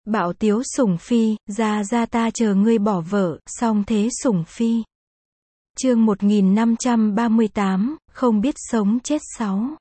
Bạo tiếu sủng phi, ra ta chờ ngươi bỏ vợ, song thế sủng phi. Chương 1538, không biết sống chết 6.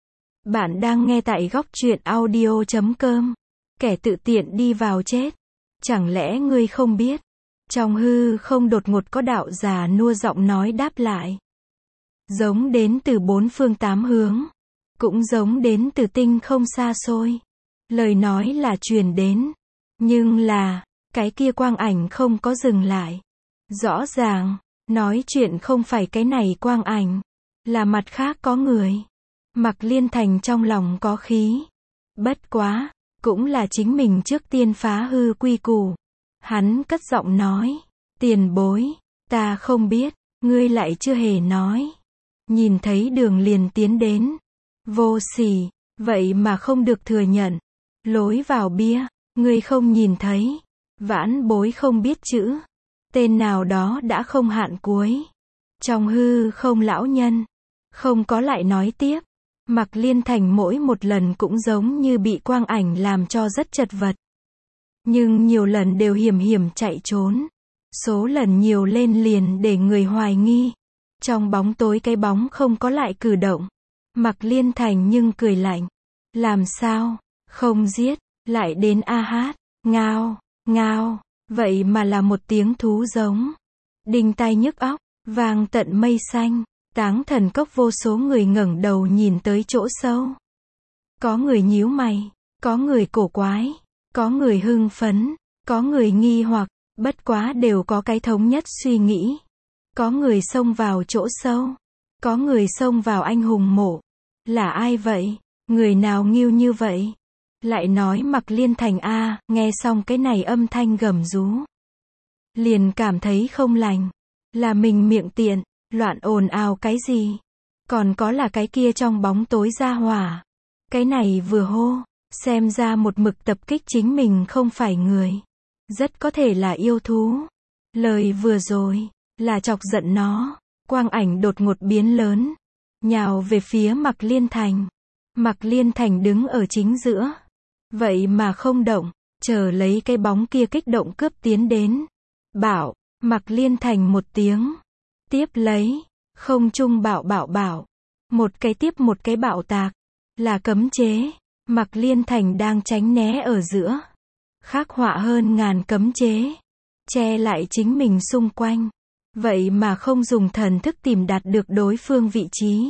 Bạn đang nghe tại góc truyện audio.com. Kẻ tự tiện đi vào chết. Chẳng lẽ ngươi không biết? Trong hư không đột ngột có đạo già nua giọng nói đáp lại. Giống đến từ bốn phương tám hướng. Cũng giống đến từ tinh không xa xôi. Lời nói là truyền đến. Nhưng là, cái kia quang ảnh không có dừng lại. Rõ ràng, nói chuyện không phải cái này quang ảnh. Là mặt khác có người. Mạc Liên Thành trong lòng có khí. Bất quá, cũng là chính mình trước tiên phá hư quy củ. Hắn cất giọng nói. Tiền bối, ta không biết, ngươi lại chưa hề nói. Nhìn thấy đường liền tiến đến. Vô sỉ, vậy mà không được thừa nhận. Lối vào bia, ngươi không nhìn thấy. Vãn bối không biết chữ. Tên nào đó đã không hạn cuối. Trong hư không lão nhân. Không có lại nói tiếp. Mạc Liên Thành mỗi một lần cũng giống như bị quang ảnh làm cho rất chật vật. Nhưng nhiều lần đều hiểm chạy trốn. Số lần nhiều lên liền để người hoài nghi. Trong bóng tối cái bóng không có lại cử động. Mạc Liên Thành nhưng cười lạnh. Làm sao? Không giết, lại đến a hát, ngao, ngao, vậy mà là một tiếng thú giống. Đinh tai nhức óc, vang tận mây xanh. Táng Thần Cốc vô số người ngẩng đầu nhìn tới chỗ sâu. Có người nhíu mày, có người cổ quái, có người hưng phấn, có người nghi hoặc, bất quá đều có cái thống nhất suy nghĩ. Có người xông vào chỗ sâu, có người xông vào anh hùng mộ. Là ai vậy? Người nào nghiêu như vậy? Lại nói Mạc Liên Thành a, nghe xong cái này âm thanh gầm rú. Liền cảm thấy không lành. Là mình miệng tiện, loạn ồn ào cái gì? Còn có là cái kia trong bóng tối ra hỏa. Cái này vừa hô, xem ra một mực tập kích chính mình không phải người. Rất có thể là yêu thú. Lời vừa rồi, là chọc giận nó. Quang ảnh đột ngột biến lớn. Nhào về phía Mạc Liên Thành. Mạc Liên Thành đứng ở chính giữa. Vậy mà không động, chờ lấy cái bóng kia kích động cướp tiến đến. Bảo, Mạc Liên Thành một tiếng. Tiếp lấy, không trung bảo. Một cái tiếp một cái bạo tạc. Là cấm chế. Mạc Liên Thành đang tránh né ở giữa. Khắc họa hơn ngàn cấm chế. Che lại chính mình xung quanh. Vậy mà không dùng thần thức tìm đạt được đối phương vị trí.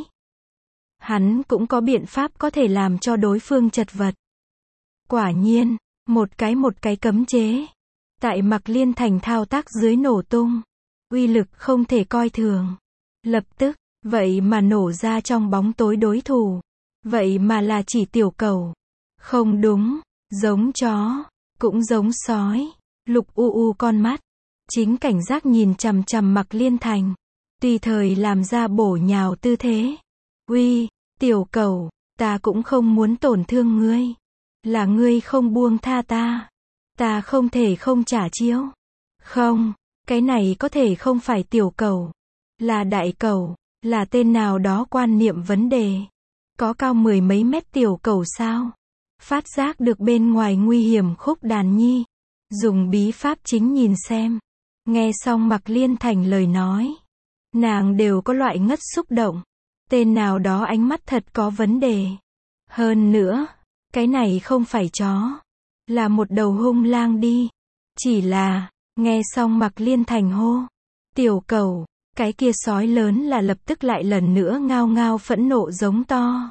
Hắn cũng có biện pháp có thể làm cho đối phương chật vật. Quả nhiên, một cái cấm chế. Tại Mạc Liên Thành thao tác dưới nổ tung. Uy lực không thể coi thường. Lập tức, vậy mà nổ ra trong bóng tối đối thủ. Vậy mà là chỉ tiểu cẩu. Không đúng, giống chó, cũng giống sói. Lục u con mắt. Chính cảnh giác nhìn chằm chằm Mạc Liên Thành. Tùy thời làm ra bổ nhào tư thế. Uy, tiểu cẩu, ta cũng không muốn tổn thương ngươi. Là ngươi không buông tha ta. Ta không thể không trả chiêu. Không, cái này có thể không phải tiểu cẩu. Là đại cẩu, là tên nào đó quan niệm vấn đề. Có cao mười mấy mét tiểu cẩu sao? Phát giác được bên ngoài nguy hiểm Khúc Đàn Nhi. Dùng bí pháp chính nhìn xem. Nghe xong Mạc Liên Thành lời nói. Nàng đều có loại ngất xúc động. Tên nào đó ánh mắt thật có vấn đề. Hơn nữa, cái này không phải chó. Là một đầu hung lang đi. Chỉ là, nghe xong Mạc Liên Thành hô. Tiểu cẩu, cái kia sói lớn là lập tức lại lần nữa ngao ngao phẫn nộ giống to.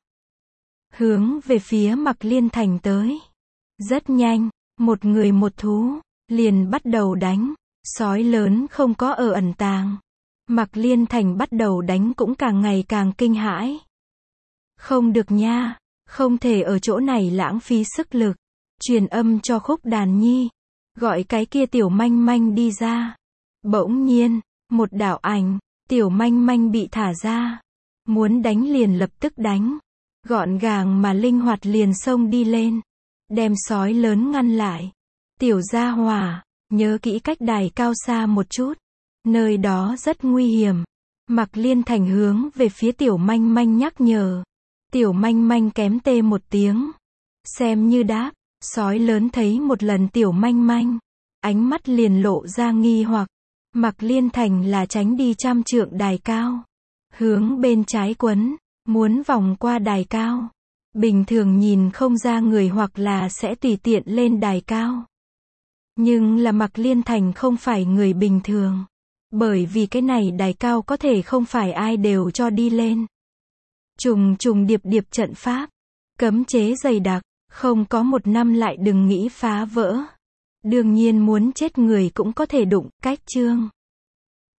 Hướng về phía Mạc Liên Thành tới. Rất nhanh, một người một thú, liền bắt đầu đánh. Sói lớn không có ở ẩn tàng. Mạc Liên Thành bắt đầu đánh cũng càng ngày càng kinh hãi. Không được nha, không thể ở chỗ này lãng phí sức lực. Truyền âm cho Khúc Đàn Nhi. Gọi cái kia tiểu manh manh đi ra. Bỗng nhiên, một đạo ảnh, tiểu manh manh bị thả ra. Muốn đánh liền lập tức đánh. Gọn gàng mà linh hoạt liền xông đi lên. Đem sói lớn ngăn lại. Tiểu gia hỏa, nhớ kỹ cách đài cao xa một chút. Nơi đó rất nguy hiểm. Mạc Liên Thành hướng về phía tiểu manh manh nhắc nhở. Tiểu manh manh kém tê một tiếng. Xem như đáp, Sói lớn thấy một lần tiểu manh manh, ánh mắt liền lộ ra nghi hoặc. Mạc Liên Thành là tránh đi 100 trượng đài cao, hướng bên trái quấn, muốn vòng qua đài cao. Bình thường nhìn không ra người hoặc là sẽ tùy tiện lên đài cao. Nhưng là Mạc Liên Thành không phải người bình thường. Bởi vì cái này đài cao có thể không phải ai đều cho đi lên. Trùng trùng điệp điệp trận pháp, cấm chế dày đặc, không có 1 năm lại đừng nghĩ phá vỡ. Đương nhiên muốn chết người cũng có thể đụng, cách chương.